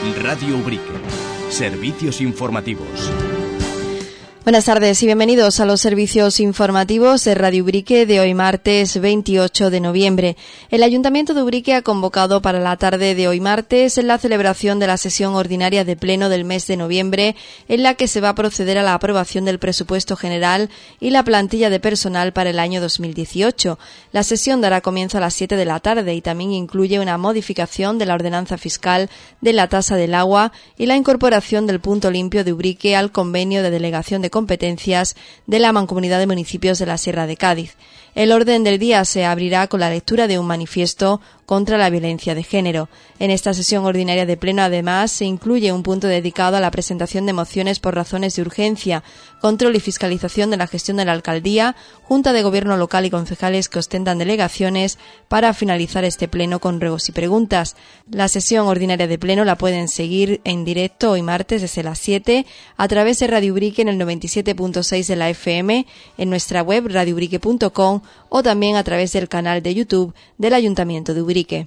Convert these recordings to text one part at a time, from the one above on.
Radio Ubrique. Servicios informativos. Buenas tardes y bienvenidos a los servicios informativos de Radio Ubrique de hoy martes 28 de noviembre. El Ayuntamiento de Ubrique ha convocado para la tarde de hoy martes la celebración de la sesión ordinaria de pleno del mes de noviembre, en la que se va a proceder a la aprobación del presupuesto general y la plantilla de personal para el año 2018. La sesión dará comienzo a las 7 de la tarde y también incluye una modificación de la ordenanza fiscal de la tasa del agua y la incorporación del punto limpio de Ubrique al convenio de delegación de competencias de la Mancomunidad de Municipios de la Sierra de Cádiz. El orden del día se abrirá con la lectura de un manifiesto contra la violencia de género. En esta sesión ordinaria de pleno, además, se incluye un punto dedicado a la presentación de mociones por razones de urgencia, control y fiscalización de la gestión de la alcaldía, Junta de Gobierno local y concejales que ostentan delegaciones, para finalizar este pleno con ruegos y preguntas. La sesión ordinaria de pleno la pueden seguir en directo hoy martes desde las 7 a través de Radio Ubrique en el 97.6 de la FM, en nuestra web radioubrique.com o también a través del canal de YouTube del Ayuntamiento de Ubrique.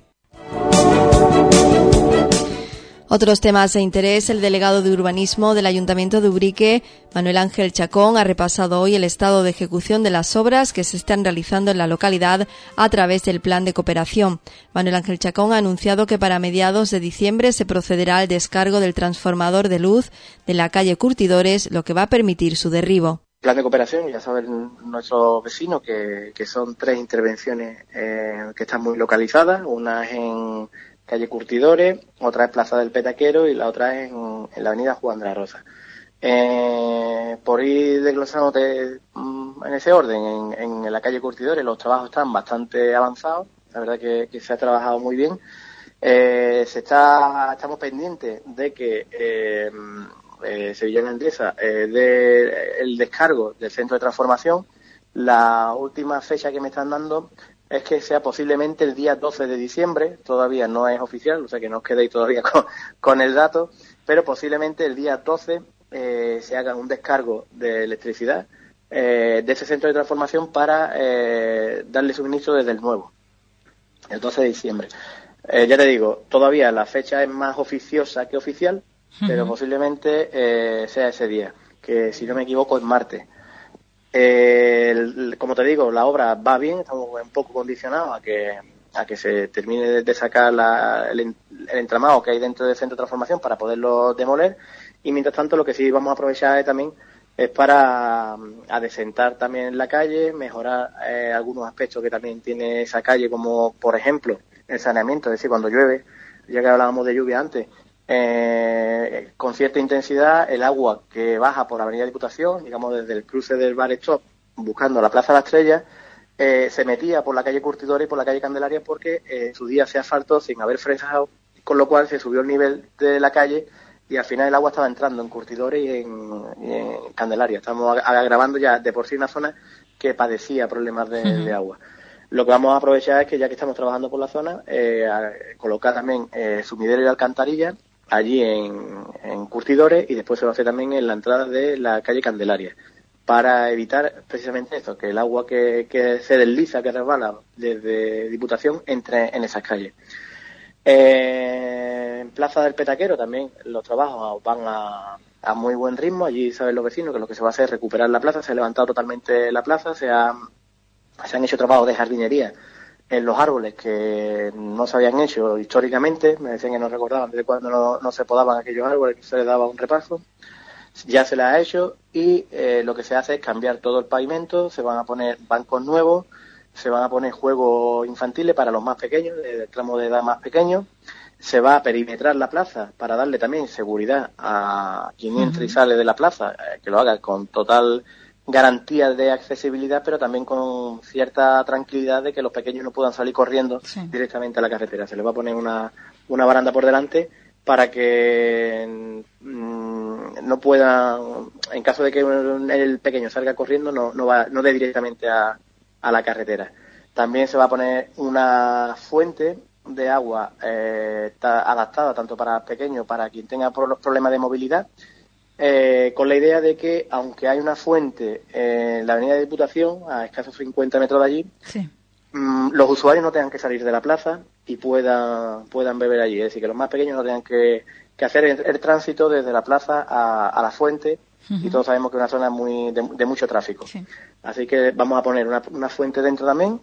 Otros temas de interés. El delegado de Urbanismo del Ayuntamiento de Ubrique, Manuel Ángel Chacón, ha repasado hoy el estado de ejecución de las obras que se están realizando en la localidad a través del plan de cooperación. Manuel Ángel Chacón ha anunciado que para mediados de diciembre se procederá al descargo del transformador de luz de la calle Curtidores, lo que va a permitir su derribo. Plan de cooperación, ya saben nuestros vecinos que son 3 intervenciones que están muy localizadas. Una es en calle Curtidores, otra es Plaza del Petaquero y la otra es en la avenida Juan de la Rosa. Por ir desglosándote en ese orden, en la calle Curtidores los trabajos están bastante avanzados, la verdad que se ha trabajado muy bien. Estamos pendientes de que Sevillana Endesa de el descargo del centro de transformación. La última fecha que me están dando es que sea posiblemente el día 12 de diciembre, todavía no es oficial, o sea que no os quedéis todavía con el dato, pero posiblemente el día 12 se haga un descargo de electricidad de ese centro de transformación para darle suministro desde el nuevo, el 12 de diciembre. Ya te digo, todavía la fecha es más oficiosa que oficial, pero posiblemente sea ese día, que si no me equivoco es martes. Como te digo, la obra va bien, estamos un poco condicionados a que se termine de sacar el entramado que hay dentro del centro de transformación para poderlo demoler, y mientras tanto lo que sí vamos a aprovechar también es para adecentar también la calle, mejorar algunos aspectos que también tiene esa calle, como por ejemplo el saneamiento, es decir, cuando llueve, ya que hablábamos de lluvia antes, con cierta intensidad el agua que baja por Avenida Diputación, digamos desde el cruce del Bar Stop buscando la Plaza de la Estrella, se metía por la calle Curtidores y por la calle Candelaria porque en su día se asfaltó sin haber fresado, con lo cual se subió el nivel de la calle y al final el agua estaba entrando en Curtidores y en Candelaria. Estamos agravando ya de por sí una zona que padecía problemas de agua. Lo que vamos a aprovechar es que ya que estamos trabajando por la zona, colocar también sumidero y alcantarilla allí en Curtidores, y después se va a hacer también en la entrada de la calle Candelaria, para evitar precisamente esto, que el agua que se desliza, que resbala desde Diputación, entre en esas calles. En Plaza del Petaquero también los trabajos van a muy buen ritmo. Allí saben los vecinos que lo que se va a hacer es recuperar la plaza. Se ha levantado totalmente la plaza, se han hecho trabajos de jardinería en los árboles que no se habían hecho históricamente. Me decían que no recordaban desde cuando no se podaban aquellos árboles, que se les daba un repaso. Ya se les ha hecho, y lo que se hace es cambiar todo el pavimento. Se van a poner bancos nuevos, se van a poner juegos infantiles para los más pequeños, del tramo de edad más pequeño. Se va a perimetrar la plaza para darle también seguridad a quien entra y sale de la plaza, que lo haga con total garantía de accesibilidad, pero también con cierta tranquilidad de que los pequeños no puedan salir corriendo directamente a la carretera. Se les va a poner una baranda por delante para que no pueda, en caso de que el pequeño salga corriendo, no dé directamente a la carretera. También se va a poner una fuente de agua adaptada tanto para pequeños, para quien tenga problemas de movilidad, con la idea de que, aunque hay una fuente en la avenida de Diputación, a escasos 50 metros de allí, los usuarios no tengan que salir de la plaza y puedan beber allí. Es decir, que los más pequeños no tengan que que hacer el tránsito desde la plaza a la fuente, y todos sabemos que es una zona de mucho tráfico. Sí. Así que vamos a poner una fuente dentro también,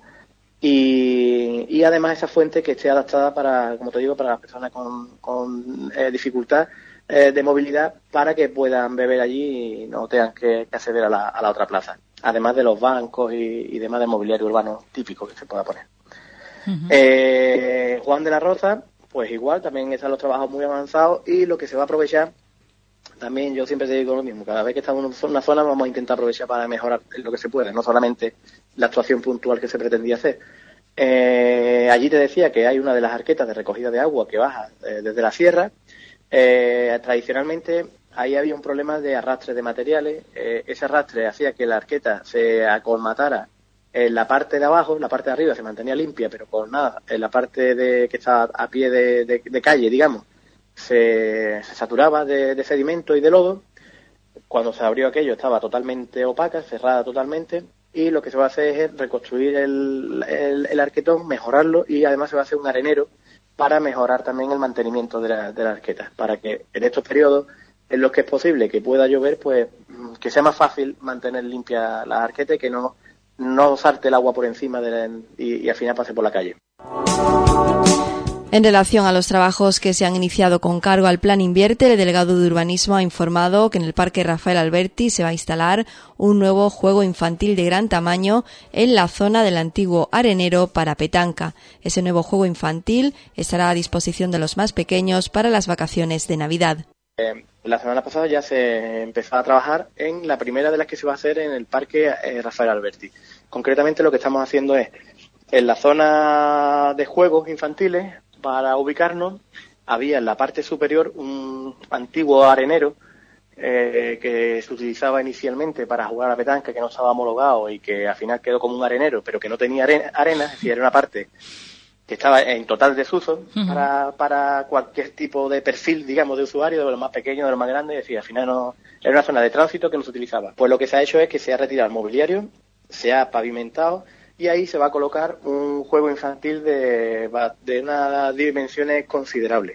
y además esa fuente que esté adaptada para, como te digo, para las personas con dificultad de movilidad, para que puedan beber allí y no tengan que acceder a la otra plaza, además de los bancos y demás de mobiliario urbano típico que se pueda poner. Juan de la Roza, pues igual, también están los trabajos muy avanzados, y lo que se va a aprovechar, también yo siempre te digo lo mismo, cada vez que estamos en una zona vamos a intentar aprovechar para mejorar lo que se puede, no solamente la actuación puntual que se pretendía hacer. Allí te decía que hay una de las arquetas de recogida de agua que baja desde la sierra. Tradicionalmente ahí había un problema de arrastre de materiales. Ese arrastre hacía que la arqueta se acolmatara en la parte de abajo. La parte de arriba se mantenía limpia, pero con nada, en la parte que está a pie de calle, digamos, se saturaba de sedimento y de lodo. Cuando se abrió aquello estaba totalmente opaca, cerrada totalmente, y lo que se va a hacer es reconstruir el arquetón, mejorarlo, y además se va a hacer un arenero para mejorar también el mantenimiento de la arqueta, para que en estos periodos en los que es posible que pueda llover, pues que sea más fácil mantener limpia la arqueta y que no salte el agua por encima y al final pase por la calle. En relación a los trabajos que se han iniciado con cargo al Plan Invierte, el delegado de Urbanismo ha informado que en el Parque Rafael Alberti se va a instalar un nuevo juego infantil de gran tamaño en la zona del antiguo arenero para petanca. Ese nuevo juego infantil estará a disposición de los más pequeños para las vacaciones de Navidad. La semana pasada ya se empezó a trabajar en la primera de las que se va a hacer en el Parque Rafael Alberti. Concretamente lo que estamos haciendo es, en la zona de juegos infantiles, para ubicarnos, había en la parte superior un antiguo arenero que se utilizaba inicialmente para jugar a la petanca, que no estaba homologado y que al final quedó como un arenero, pero que no tenía arena, es decir, era una parte que estaba en total desuso para cualquier tipo de perfil, digamos, de usuario, de los más pequeños, de los más grandes, es decir, al final no era una zona de tránsito que no se utilizaba. Pues lo que se ha hecho es que se ha retirado el mobiliario, se ha pavimentado, y ahí se va a colocar un juego infantil de unas dimensiones considerables.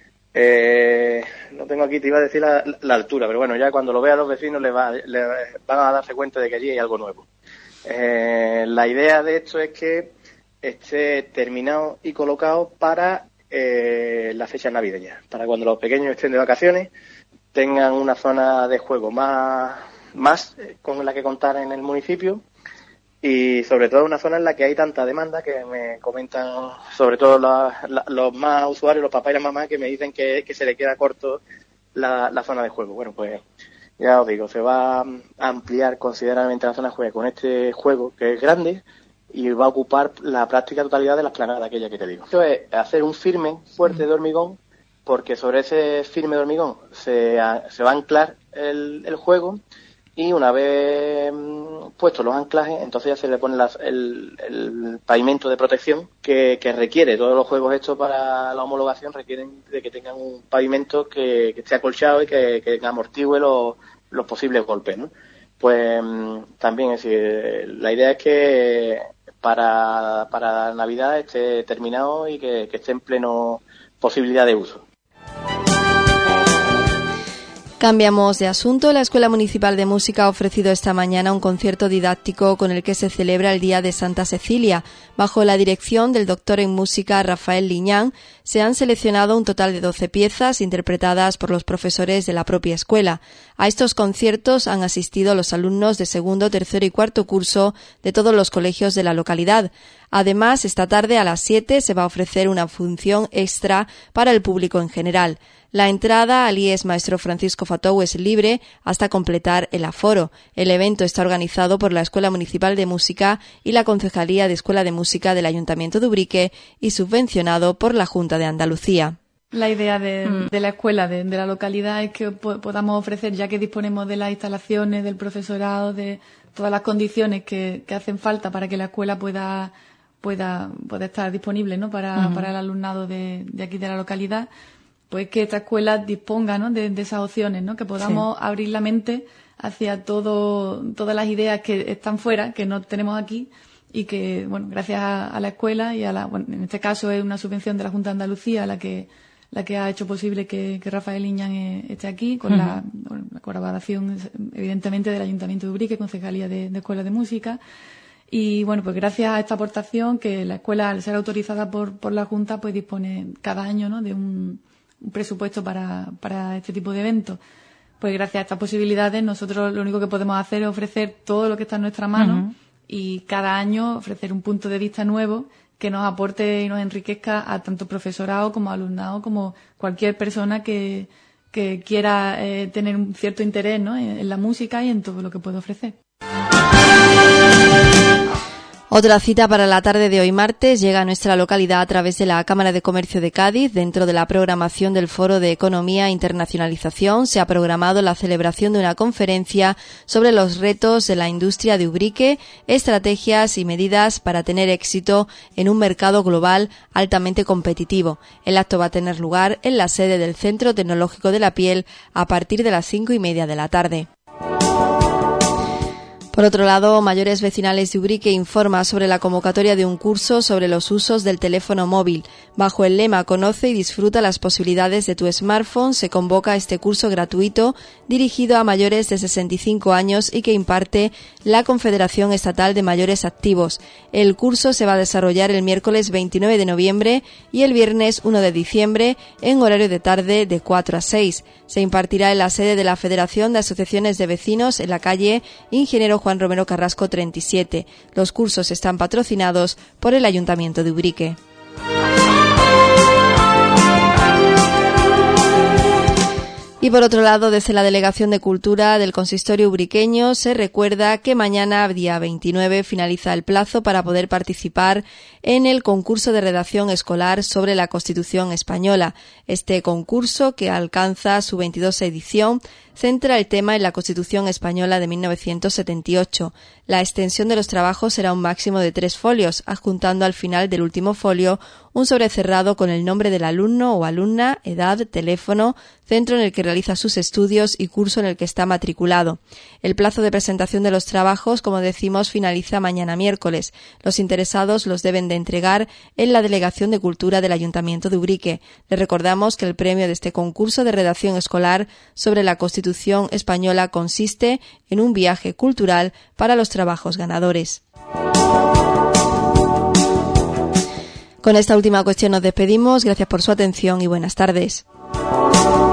No tengo aquí, te iba a decir la altura, pero bueno, ya cuando lo vean los vecinos les van a darse cuenta de que allí hay algo nuevo. La idea de esto es que esté terminado y colocado para las fechas navideñas, para cuando los pequeños estén de vacaciones tengan una zona de juego más con la que contar en el municipio. Y sobre todo una zona en la que hay tanta demanda, que me comentan sobre todo los más usuarios, los papás y las mamás, que me dicen que se le queda corto la zona de juego. Bueno, pues ya os digo, se va a ampliar considerablemente la zona de juego con este juego que es grande y va a ocupar la práctica totalidad de la explanada aquella que te digo. Esto es hacer un firme fuerte de hormigón, porque sobre ese firme de hormigón se va a anclar el juego. Y una vez puestos los anclajes, entonces ya se le pone el pavimento de protección que requiere. Todos los juegos estos para la homologación requieren de que tengan un pavimento que esté acolchado y que amortigüe los posibles golpes, ¿no? Pues también, es decir, la idea es que para Navidad esté terminado y que esté en pleno posibilidad de uso. Cambiamos de asunto. La Escuela Municipal de Música ha ofrecido esta mañana un concierto didáctico con el que se celebra el Día de Santa Cecilia. Bajo la dirección del doctor en música Rafael Liñán, se han seleccionado un total de 12 piezas interpretadas por los profesores de la propia escuela. A estos conciertos han asistido los alumnos de segundo, tercero y cuarto curso de todos los colegios de la localidad. Además, esta tarde a las 7 se va a ofrecer una función extra para el público en general. La entrada al IES Maestro Francisco Fatou es libre hasta completar el aforo. El evento está organizado por la Escuela Municipal de Música y la Concejalía de Escuela de Música del Ayuntamiento de Ubrique y subvencionado por la Junta de Andalucía. La idea de la escuela, de la localidad, es que podamos ofrecer, ya que disponemos de las instalaciones, del profesorado, de todas las condiciones que hacen falta para que la escuela pueda estar disponible, ¿no? para el alumnado de aquí de la localidad, pues que esta escuela disponga, ¿no? de esas opciones, ¿no? Que podamos abrir la mente hacia todas las ideas que están fuera, que no tenemos aquí, y que, bueno, gracias a la escuela y en este caso es una subvención de la Junta de Andalucía la que la que ha hecho posible que Rafael Iñán esté aquí, con la colaboración, evidentemente, del Ayuntamiento de Ubrique, Concejalía de Escuelas de Música. Y bueno, pues gracias a esta aportación, que la escuela, al ser autorizada por la Junta, pues dispone cada año, ¿no?, de un presupuesto para este tipo de eventos. Pues gracias a estas posibilidades, nosotros lo único que podemos hacer es ofrecer todo lo que está en nuestra mano y cada año ofrecer un punto de vista nuevo que nos aporte y nos enriquezca a tanto profesorado como alumnado, como cualquier persona que quiera tener un cierto interés, ¿no?, en la música y en todo lo que puede ofrecer. Otra cita para la tarde de hoy martes llega a nuestra localidad a través de la Cámara de Comercio de Cádiz. Dentro de la programación del Foro de Economía e Internacionalización se ha programado la celebración de una conferencia sobre los retos de la industria de Ubrique, estrategias y medidas para tener éxito en un mercado global altamente competitivo. El acto va a tener lugar en la sede del Centro Tecnológico de la Piel a partir de las 5:30 de la tarde. Por otro lado, Mayores Vecinales de Ubrique informa sobre la convocatoria de un curso sobre los usos del teléfono móvil. Bajo el lema Conoce y disfruta las posibilidades de tu smartphone, se convoca este curso gratuito dirigido a mayores de 65 años y que imparte la Confederación Estatal de Mayores Activos. El curso se va a desarrollar el miércoles 29 de noviembre y el viernes 1 de diciembre en horario de tarde de 4 a 6. Se impartirá en la sede de la Federación de Asociaciones de Vecinos en la calle Ingeniero Juan Romero Carrasco 37. Los cursos están patrocinados por el Ayuntamiento de Ubrique. Y por otro lado, desde la Delegación de Cultura del Consistorio ubriqueño se recuerda que mañana, día 29, finaliza el plazo para poder participar en el concurso de redacción escolar sobre la Constitución española. Este concurso, que alcanza su 22ª edición, centra el tema en la Constitución española de 1978. La extensión de los trabajos será un máximo de 3 folios, adjuntando al final del último folio un sobrecerrado con el nombre del alumno o alumna, edad, teléfono, centro en el que realiza sus estudios y curso en el que está matriculado. El plazo de presentación de los trabajos, como decimos, finaliza mañana miércoles. Los interesados los deben de entregar en la Delegación de Cultura del Ayuntamiento de Ubrique. Les recordamos que el premio de este concurso de redacción escolar sobre la Constitución española consiste en un viaje cultural para los trabajos ganadores. Con esta última cuestión nos despedimos. Gracias por su atención y buenas tardes.